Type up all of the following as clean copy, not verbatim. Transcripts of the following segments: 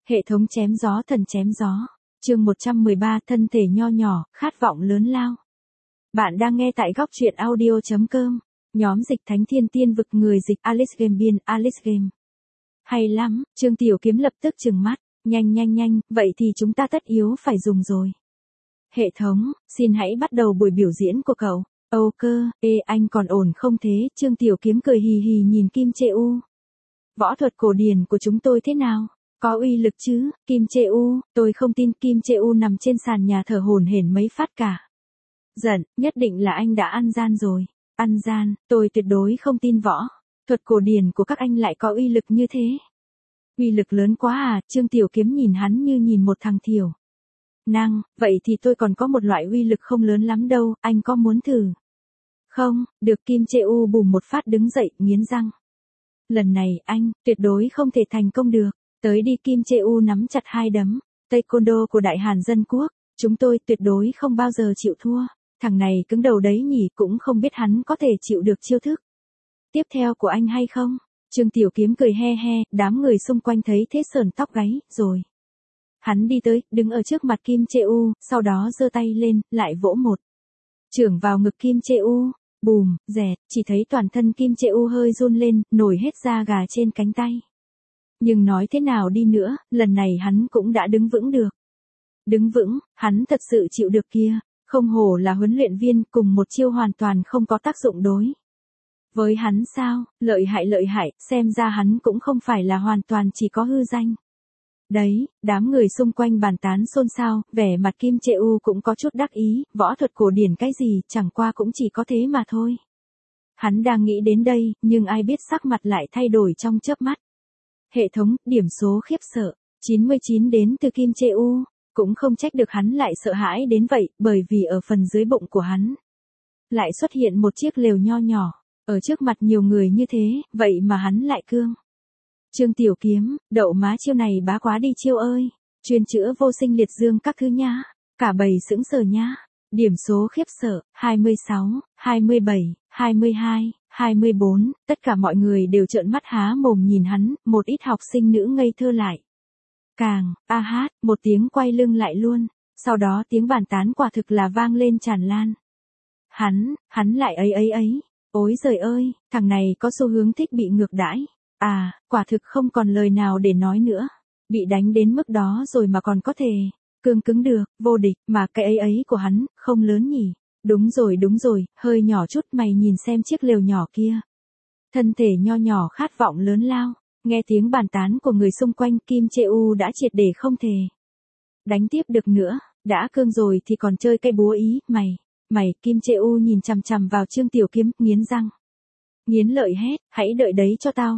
Hệ thống chém gió thần chém gió. Chương 113 thân thể nho nhỏ, khát vọng lớn lao. Bạn đang nghe tại góc truyện audio.com. Nhóm dịch thánh thiên tiên vực người dịch Alice Game biên Alice Game. Hay lắm, Trương Tiểu Kiếm lập tức trừng mắt. Nhanh, vậy thì chúng ta tất yếu phải dùng rồi. Hệ thống, xin hãy bắt đầu buổi biểu diễn của cậu. Âu cơ, anh còn ổn không thế? Trương Tiểu Kiếm cười hì hì nhìn Kim Chê U. Võ thuật cổ điển của chúng tôi thế nào? Có uy lực chứ? Kim Chê U, tôi không tin. Kim Chê U nằm trên sàn nhà thở hổn hển mấy phát cả. Giận, nhất định là anh đã ăn gian rồi. Ăn gian, tôi tuyệt đối không tin võ thuật cổ điển của các anh lại có uy lực như thế. Uy lực lớn quá à? Trương Tiểu Kiếm nhìn hắn như nhìn một thằng thiểu năng, vậy thì tôi còn có một loại uy lực không lớn lắm đâu, anh có muốn thử? Không, được. Kim Chê U bùm một phát đứng dậy, nghiến răng. Lần này anh, tuyệt đối không thể thành công được. Tới đi. Kim Chê U nắm chặt hai đấm. Taekwondo của Đại Hàn Dân Quốc, chúng tôi tuyệt đối không bao giờ chịu thua. Thằng này cứng đầu đấy nhỉ, cũng không biết hắn có thể chịu được chiêu thức tiếp theo của anh hay không? Trương Tiểu Kiếm cười he he, đám người xung quanh thấy thế sởn tóc gáy, rồi. Hắn đi tới, đứng ở trước mặt Kim Chê U, sau đó giơ tay lên, lại vỗ một chưởng vào ngực Kim Chê U. Bùm, dẹt, chỉ thấy toàn thân Kim Chê U hơi run lên, nổi hết da gà trên cánh tay. Nhưng nói thế nào đi nữa, lần này hắn cũng đã đứng vững được. Đứng vững, hắn thật sự chịu được kia. Không hổ là huấn luyện viên, cùng một chiêu hoàn toàn không có tác dụng đối với hắn sao? Lợi hại, xem ra hắn cũng không phải là hoàn toàn chỉ có hư danh. Đấy, đám người xung quanh bàn tán xôn xao, vẻ mặt Kim Chê U cũng có chút đắc ý, võ thuật cổ điển cái gì, chẳng qua cũng chỉ có thế mà thôi. Hắn đang nghĩ đến đây, nhưng ai biết sắc mặt lại thay đổi trong chớp mắt. Hệ thống, điểm số khiếp sợ, 99 đến từ Kim Chê U, cũng không trách được hắn lại sợ hãi đến vậy, bởi vì ở phần dưới bụng của hắn lại xuất hiện một chiếc lều nho nhỏ, ở trước mặt nhiều người như thế, vậy mà hắn lại cương. Trương Tiểu Kiếm, đậu má chiêu này bá quá đi chiêu ơi, chuyên chữa vô sinh liệt dương các thứ nhá, cả bầy sững sờ nhá. Điểm số khiếp sợ, 26, 27, 22, 24, tất cả mọi người đều trợn mắt há mồm nhìn hắn, một ít học sinh nữ ngây thơ lại. Càng, a hát, một tiếng quay lưng lại luôn, sau đó tiếng bàn tán quả thực là vang lên tràn lan. Hắn lại ấy, ối giời ơi, thằng này có xu hướng thích bị ngược đãi. À, quả thực không còn lời nào để nói nữa. Bị đánh đến mức đó rồi mà còn có thể cương cứng được, vô địch, mà cái ấy của hắn, không lớn nhỉ. Đúng rồi, hơi nhỏ chút. Mày nhìn xem chiếc lều nhỏ kia. Thân thể nho nhỏ khát vọng lớn lao. Nghe tiếng bàn tán của người xung quanh, Kim Chê U đã triệt để không thể đánh tiếp được nữa. Đã cương rồi thì còn chơi cây búa ý, mày, Kim Chê U nhìn chằm chằm vào Trương Tiểu Kiếm, nghiến răng nghiến lợi hét, hãy đợi đấy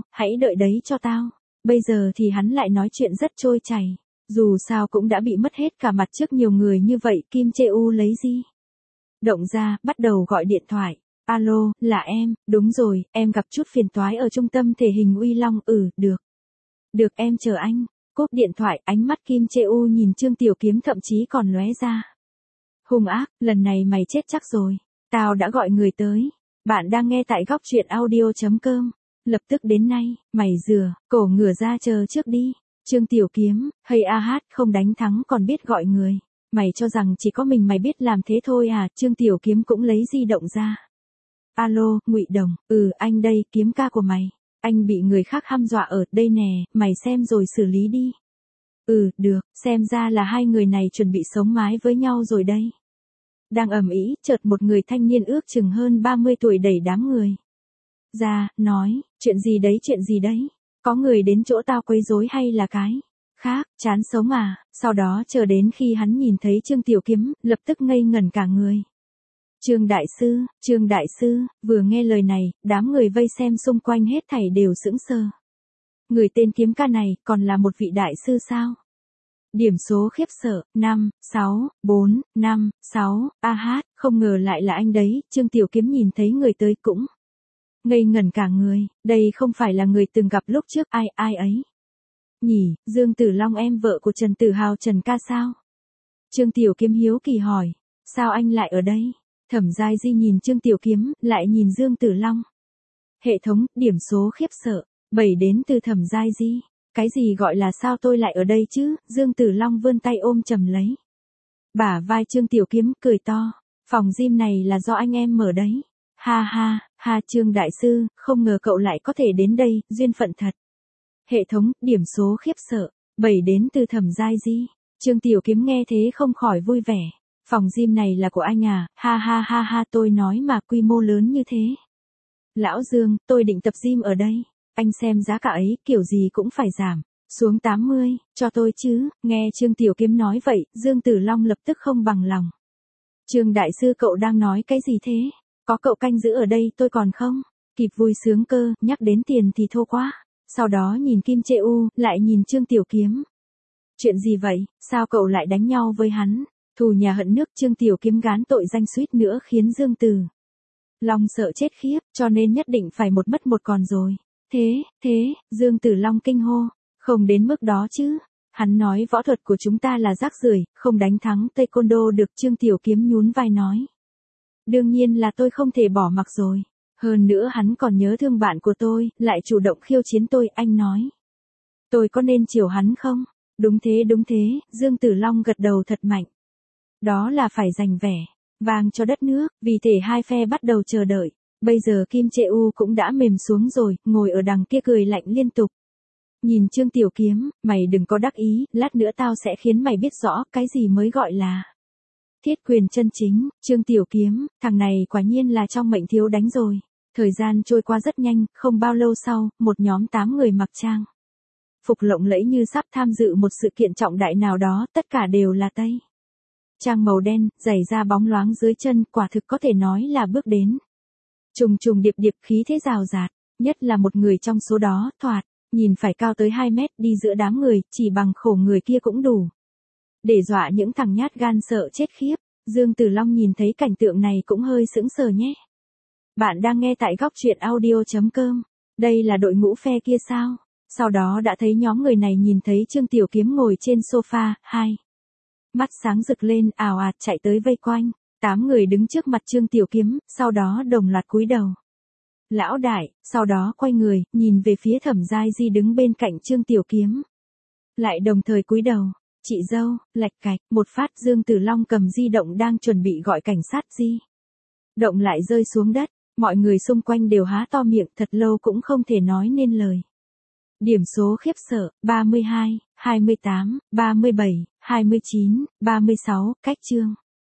cho tao. Bây giờ thì hắn lại nói chuyện rất trôi chảy. Dù sao cũng đã bị mất hết cả mặt trước nhiều người như vậy, Kim Chê U lấy di động ra, bắt đầu gọi điện thoại. Alo, là em, đúng rồi, em gặp chút phiền toái ở trung tâm thể hình Uy Long. Được em chờ anh. Cúp điện thoại, ánh mắt Kim Chê U nhìn Trương Tiểu Kiếm thậm chí còn lóe ra hung ác, lần này mày chết chắc rồi. Tao đã gọi người tới. Bạn đang nghe tại góc truyện audio.com. Lập tức đến nay, mày rửa cổ ngửa ra chờ trước đi. Trương Tiểu Kiếm, hay a hát, không đánh thắng còn biết gọi người. Mày cho rằng chỉ có mình mày biết làm thế thôi à? Trương Tiểu Kiếm cũng lấy di động ra. Alo, Ngụy Đồng, anh đây, Kiếm ca của mày. Anh bị người khác hăm dọa ở đây nè, mày xem rồi xử lý đi. Được, xem ra là hai người này chuẩn bị sống mái với nhau rồi đây. Đang ầm ĩ, chợt một người thanh niên ước chừng hơn 30 tuổi đẩy đám người ra, nói, chuyện gì đấy? Có người đến chỗ tao quấy rối hay là cái khác, chán sống à? Sau đó chờ đến khi hắn nhìn thấy Trương Tiểu Kiếm, lập tức ngây ngẩn cả người. Trương Đại Sư, vừa nghe lời này, đám người vây xem xung quanh hết thảy đều sững sờ. Người tên Kiếm ca này, còn là một vị đại sư sao? Điểm số khiếp sợ, 5, 6, 4, 5, 6, a hát, không ngờ lại là anh đấy. Trương Tiểu Kiếm nhìn thấy người tới cũng ngây ngẩn cả người, đây không phải là người từng gặp lúc trước, ai ấy nhỉ? Dương Tử Long, em vợ của Trần Tử Hào, Trần ca sao? Trương Tiểu Kiếm hiếu kỳ hỏi, sao anh lại ở đây? Thẩm Giai Di nhìn Trương Tiểu Kiếm, lại nhìn Dương Tử Long. Hệ thống, điểm số khiếp sợ, 7 đến từ Thẩm Giai Di. Cái gì gọi là sao tôi lại ở đây chứ? Dương Tử Long vươn tay ôm chầm lấy bả vai Trương Tiểu Kiếm, cười to. Phòng gym này là do anh em mở đấy. Ha ha, ha Trương đại sư, không ngờ cậu lại có thể đến đây, duyên phận thật. Hệ thống, điểm số khiếp sợ, 7 đến từ Thẩm Giai Di. Trương Tiểu Kiếm nghe thế không khỏi vui vẻ. Phòng gym này là của anh à, ha ha ha ha, tôi nói mà quy mô lớn như thế. Lão Dương, tôi định tập gym ở đây. Anh xem giá cả ấy, kiểu gì cũng phải giảm xuống 80, cho tôi chứ. Nghe Trương Tiểu Kiếm nói vậy, Dương Tử Long lập tức không bằng lòng. Trương đại sư, cậu đang nói cái gì thế? Có cậu canh giữ ở đây tôi còn không kịp vui sướng cơ, nhắc đến tiền thì thô quá. Sau đó nhìn Kim Trệ U, lại nhìn Trương Tiểu Kiếm. Chuyện gì vậy, sao cậu lại đánh nhau với hắn? Thù nhà hận nước. Trương Tiểu Kiếm gán tội danh suýt nữa khiến Dương Tử Long sợ chết khiếp, cho nên nhất định phải một mất một còn rồi. Thế, Dương Tử Long kinh hô, không đến mức đó chứ. Hắn nói võ thuật của chúng ta là rác rưởi, không đánh thắng taekwondo được. Trương Tiểu Kiếm nhún vai nói. Đương nhiên là tôi không thể bỏ mặc rồi. Hơn nữa hắn còn nhớ thương bạn của tôi, lại chủ động khiêu chiến tôi, anh nói. Tôi có nên chiều hắn không? Đúng thế, Dương Tử Long gật đầu thật mạnh. Đó là phải giành vẻ vàng cho đất nước, vì thế hai phe bắt đầu chờ đợi. Bây giờ Kim Trệ U cũng đã mềm xuống rồi, ngồi ở đằng kia cười lạnh liên tục. Nhìn Trương Tiểu Kiếm, mày đừng có đắc ý, lát nữa tao sẽ khiến mày biết rõ cái gì mới gọi là thiết quyền chân chính. Trương Tiểu Kiếm, thằng này quả nhiên là trong mệnh thiếu đánh rồi. Thời gian trôi qua rất nhanh, không bao lâu sau, một nhóm 8 người mặc trang phục lộng lẫy như sắp tham dự một sự kiện trọng đại nào đó, tất cả đều là tây trang màu đen, giày da bóng loáng dưới chân, quả thực có thể nói là bước đến trùng trùng điệp điệp, khí thế rào rạt, nhất là một người trong số đó, thoạt nhìn phải cao tới 2 mét, đi giữa đám người, chỉ bằng khổ người kia cũng đủ để dọa những thằng nhát gan sợ chết khiếp. Dương Tử Long nhìn thấy cảnh tượng này cũng hơi sững sờ nhé. Bạn đang nghe tại góc truyện audio.com. Đây là đội ngũ phe kia sao? Sau đó đã thấy nhóm người này nhìn thấy Trương Tiểu Kiếm ngồi trên sofa, mắt sáng rực lên, ào ạt chạy tới vây quanh. 8 người đứng trước mặt Trương Tiểu Kiếm, sau đó đồng loạt cúi đầu. Lão đại, sau đó quay người, nhìn về phía Thẩm Giai Di đứng bên cạnh Trương Tiểu Kiếm. Lại đồng thời cúi đầu. Chị dâu, lạch cạch, một phát Dương Tử Long cầm di động đang chuẩn bị gọi cảnh sát. Di động lại rơi xuống đất, mọi người xung quanh đều há to miệng, thật lâu cũng không thể nói nên lời. Điểm số khiếp sợ, 32, 28, 37, 29, 36, cách chương.